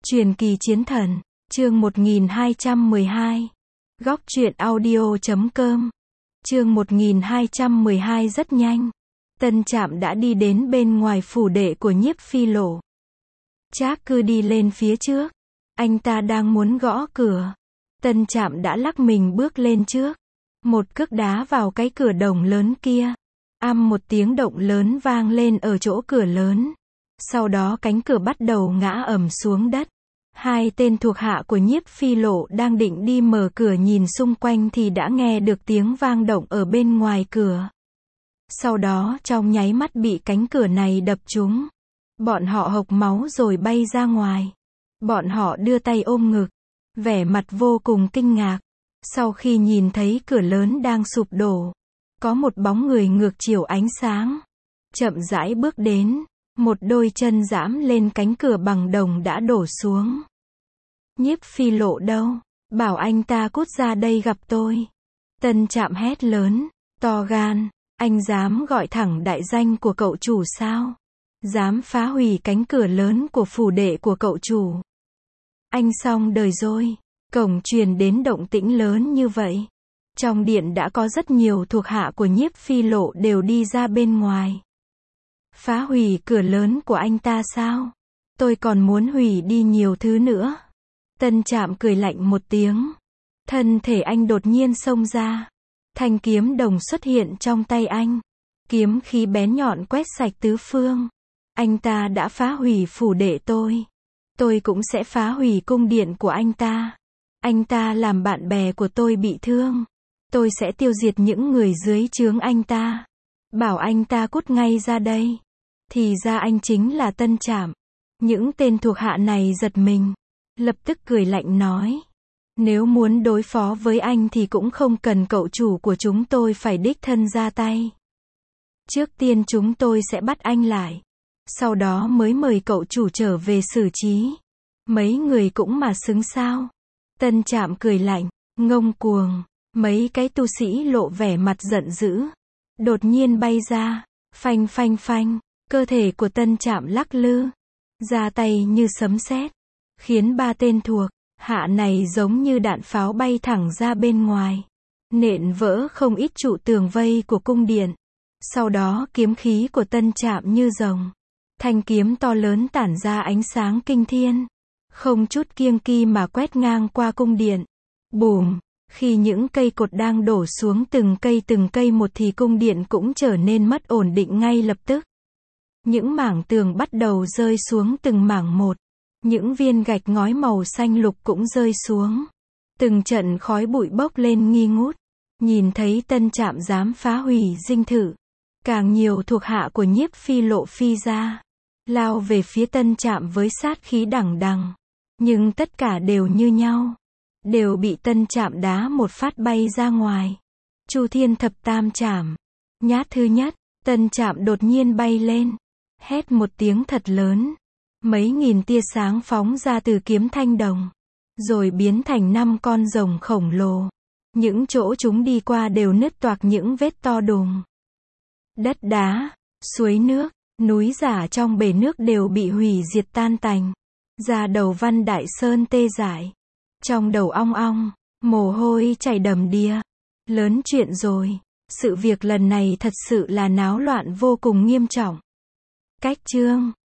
Truyền kỳ chiến thần, chương 1212. Góc truyện audio.com. Chương 1212 rất nhanh. Tân Trạm đã đi đến bên ngoài phủ đệ của Nhiếp Phi Lộ. Trác Cư đi lên phía trước. Anh ta đang muốn gõ cửa. Tân Trạm đã lắc mình bước lên trước. Một cước đá vào cái cửa đồng lớn kia. Ầm một tiếng động lớn vang lên ở chỗ cửa lớn. Sau đó cánh cửa bắt đầu ngã ầm xuống đất. Hai tên thuộc hạ của Nhiếp Phi Lộ đang định đi mở cửa nhìn xung quanh thì đã nghe được tiếng vang động ở bên ngoài cửa. Sau đó trong nháy mắt bị cánh cửa này đập trúng. Bọn họ hộc máu rồi bay ra ngoài. Bọn họ đưa tay ôm ngực, vẻ mặt vô cùng kinh ngạc. Sau khi nhìn thấy cửa lớn đang sụp đổ, có một bóng người ngược chiều ánh sáng, chậm rãi bước đến. Một đôi chân giẫm lên cánh cửa bằng đồng đã đổ xuống. Nhiếp Phi Lộ đâu? Bảo anh ta cút ra đây gặp tôi. Tân Trạm hét lớn, to gan, anh dám gọi thẳng đại danh của cậu chủ sao? Dám phá hủy cánh cửa lớn của phủ đệ của cậu chủ. Anh xong đời rồi. Cổng truyền đến động tĩnh lớn như vậy. Trong điện đã có rất nhiều thuộc hạ của Nhiếp Phi Lộ đều đi ra bên ngoài. Phá hủy cửa lớn của anh ta sao? Tôi còn muốn hủy đi nhiều thứ nữa. Tân Trạm cười lạnh một tiếng. Thân thể anh đột nhiên xông ra. Thanh kiếm đồng xuất hiện trong tay anh. Kiếm khí bén nhọn quét sạch tứ phương. Anh ta đã phá hủy phủ đệ tôi. Tôi cũng sẽ phá hủy cung điện của anh ta. Anh ta làm bạn bè của tôi bị thương. Tôi sẽ tiêu diệt những người dưới trướng anh ta. Bảo anh ta cút ngay ra đây. Thì ra anh chính là Tân Trạm. Những tên thuộc hạ này giật mình. Lập tức cười lạnh nói. Nếu muốn đối phó với anh thì cũng không cần cậu chủ của chúng tôi phải đích thân ra tay. Trước tiên chúng tôi sẽ bắt anh lại. Sau đó mới mời cậu chủ trở về xử trí. Mấy người cũng mà xứng sao? Tân Trạm cười lạnh, ngông cuồng. Mấy cái tu sĩ lộ vẻ mặt giận dữ. Đột nhiên bay ra. Phanh phanh phanh. Cơ thể của Tân Trạm lắc lư. Ra tay như sấm sét. Khiến ba tên thuộc hạ này giống như đạn pháo bay thẳng ra bên ngoài. Nện vỡ không ít trụ tường vây của cung điện. Sau đó kiếm khí của Tân Trạm như rồng. Thanh kiếm to lớn tản ra ánh sáng kinh thiên. Không chút kiêng kỵ mà quét ngang qua cung điện. Bùm! Khi những cây cột đang đổ xuống từng cây một thì cung điện cũng trở nên mất ổn định ngay lập tức. Những mảng tường bắt đầu rơi xuống từng mảng một. Những viên gạch ngói màu xanh lục cũng rơi xuống. Từng trận khói bụi bốc lên nghi ngút. Nhìn thấy Tân Trạm dám phá hủy dinh thự. Càng nhiều thuộc hạ của Nhiếp Phi Lộ phi ra. Lao về phía Tân Trạm với sát khí đằng đằng. Nhưng tất cả đều như nhau. Đều bị Tân Trạm đá một phát bay ra ngoài. Chu Thiên Thập Tam Trảm. Nhát thứ nhất, Tân Trạm đột nhiên bay lên. Hét một tiếng thật lớn. Mấy nghìn tia sáng phóng ra từ kiếm thanh đồng. Rồi biến thành 5 con rồng khổng lồ. Những chỗ chúng đi qua đều nứt toạc những vết to đùng. Đất đá, suối nước, núi giả trong bể nước đều bị hủy diệt tan tành. Da đầu Văn Đại Sơn tê dại. Trong đầu ong ong, mồ hôi chảy đầm đìa. Lớn chuyện rồi. Sự việc lần này thật sự là náo loạn vô cùng nghiêm trọng. Cách chương